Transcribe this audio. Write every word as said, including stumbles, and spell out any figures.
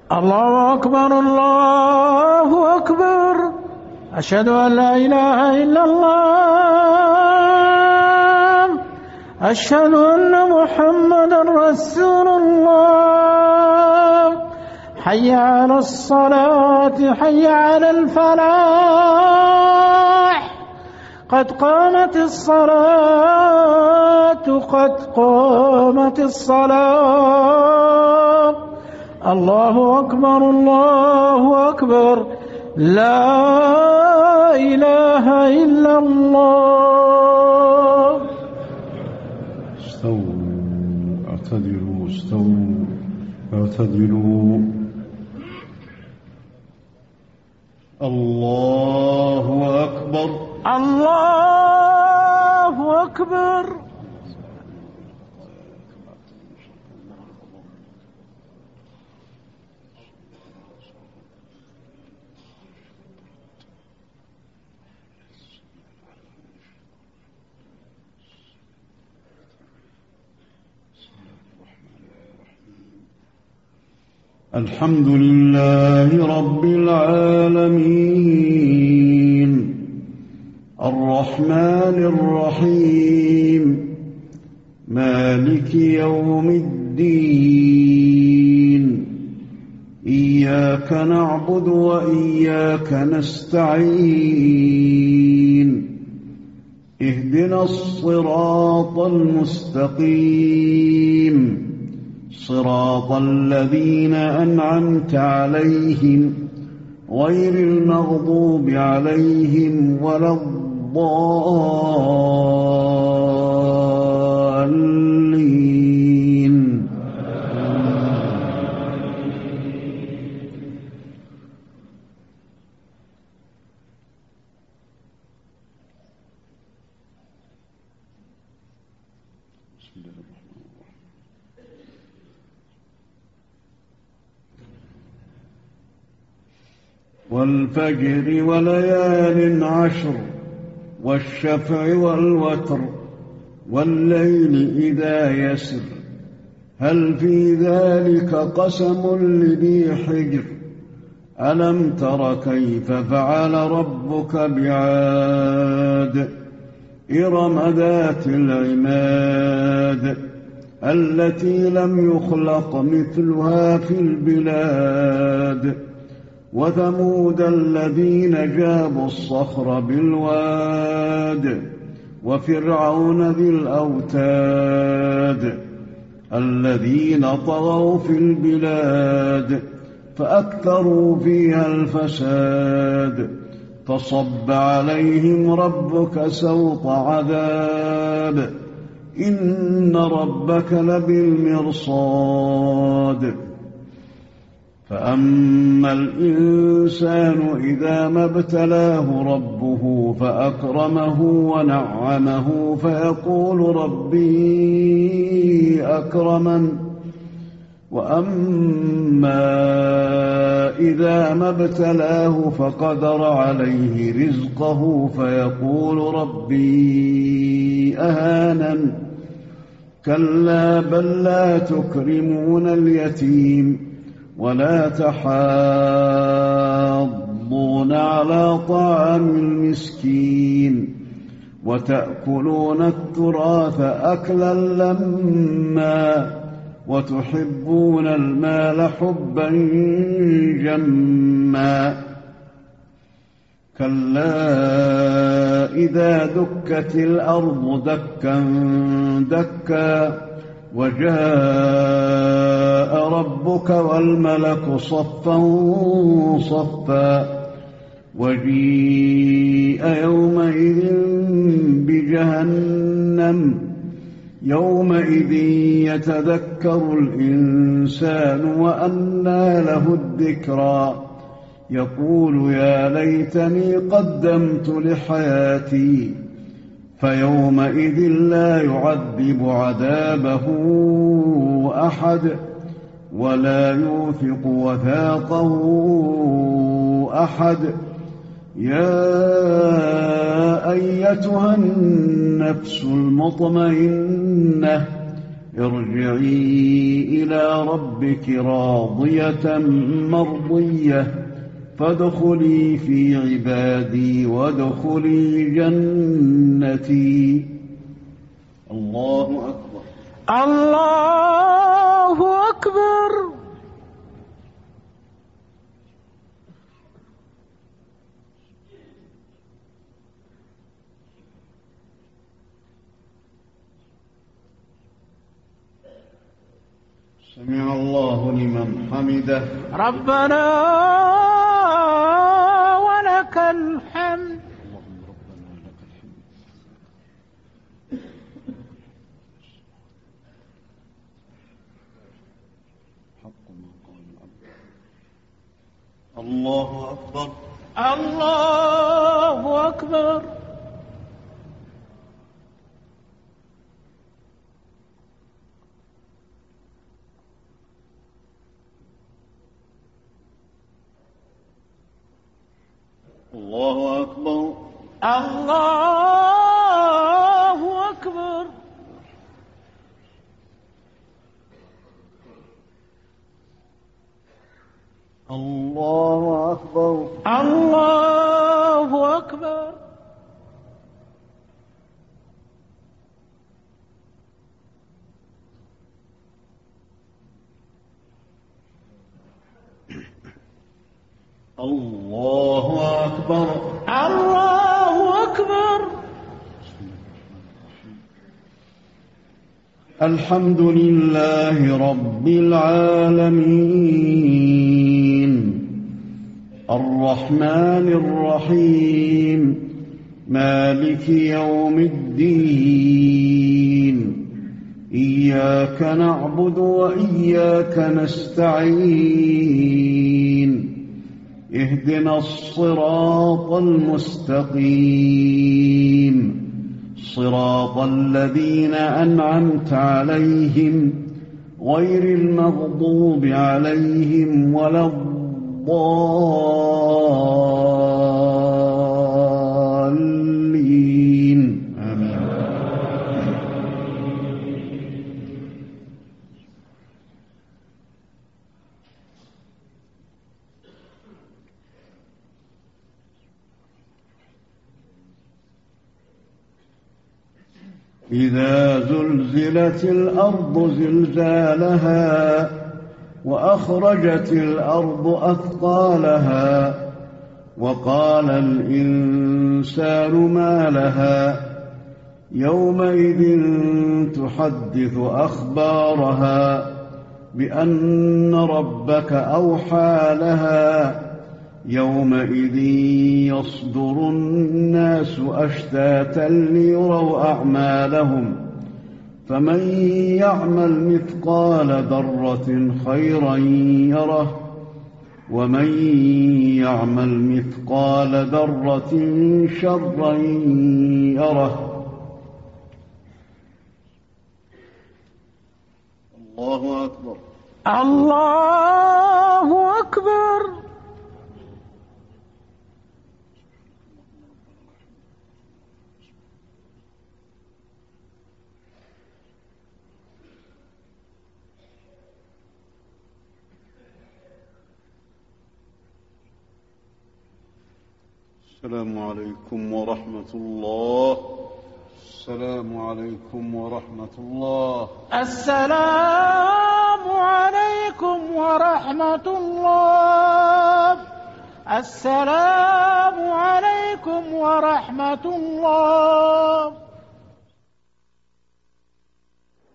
الله أكبر الله أكبر. أشهد أن لا إله إلا الله. أشهد أن محمدا رسول الله. حي على الصلاة حي على الفلاح. قد قامت الصلاة قد قامت الصلاة. الله أكبر الله أكبر. لا إله إلا الله. استووا اعتدلوا استووا اعتدلوا. الله أكبر الله أكبر. الحمد لله رب العالمين الرحمن الرحيم مالك يوم الدين. إياك نعبد وإياك نستعين. اهدنا الصراط المستقيم صراط الذين أنعمت عليهم غير المغضوب عليهم ولا الضالين. والفجر وليال عشر والشفع والوتر والليل إذا يسر هل في ذلك قسم لذي حجر ألم تر كيف فعل ربك بعاد إرم ذات العماد التي لم يخلق مثلها في البلاد وثمود الذين جابوا الصخر بالواد وفرعون ذي الأوتاد الذين طغوا في البلاد فأكثروا فيها الفساد فصب عليهم ربك سوط عذاب إن ربك لبالمرصاد. فأما الإنسان إذا ما ابتلاه ربه فأكرمه ونعمه فيقول ربي أكرمن وأما إذا ما ابتلاه فقدر عليه رزقه فيقول ربي أهانن كلا بل لا تكرمون اليتيم ولا تحاضون على طعام المسكين وتأكلون التراث أكلا لما وتحبون المال حبا جما كلا إذا دكت الأرض دكا دكا وجاء ربك والملك صفا صفا وجيء يومئذ بجهنم يومئذ يتذكر الإنسان وأنى له الذكرى يقول يا ليتني قدمت لحياتي فيومئذ لا يعذب عذابه أحد ولا يوثق وثاقه أحد. يا أيتها النفس المطمئنة ارجعي إلى ربك راضية مرضية فادخلي في عبادي وادخلي جنتي. الله أكبر. الله أكبر. سمع الله لمن حمده. ربنا ولك الحمد. اللهم ربنا لك الحمد. حق ما قال العبد. الله أكبر. الله أكبر. الله أكبر. الله أكبر. الله أكبر. الله أكبر. الله أكبر. الله أكبر. الحمد لله رب العالمين الرحمن الرحيم مالك يوم الدين إياك نعبد وإياك نستعين اهدنا الصراط المستقيم صراط الذين أنعمت عليهم غير المغضوب عليهم ولا الضالين آمين. إذا زلزلت الأرض زلزالها وأخرجت الأرض أثقالها وقال الإنسان ما لها يومئذ تحدث أخبارها بأن ربك أوحى لها يومئذ يصدر الناس أشتاتا ليروا أعمالهم فمن يعمل مثقال ذرة خيرا يره ومن يعمل مثقال ذرة شرا يره. الله أكبر. الله أكبر. السلام عليكم ورحمة الله. السلام عليكم ورحمة الله. السلام عليكم ورحمة الله. السلام عليكم ورحمة الله.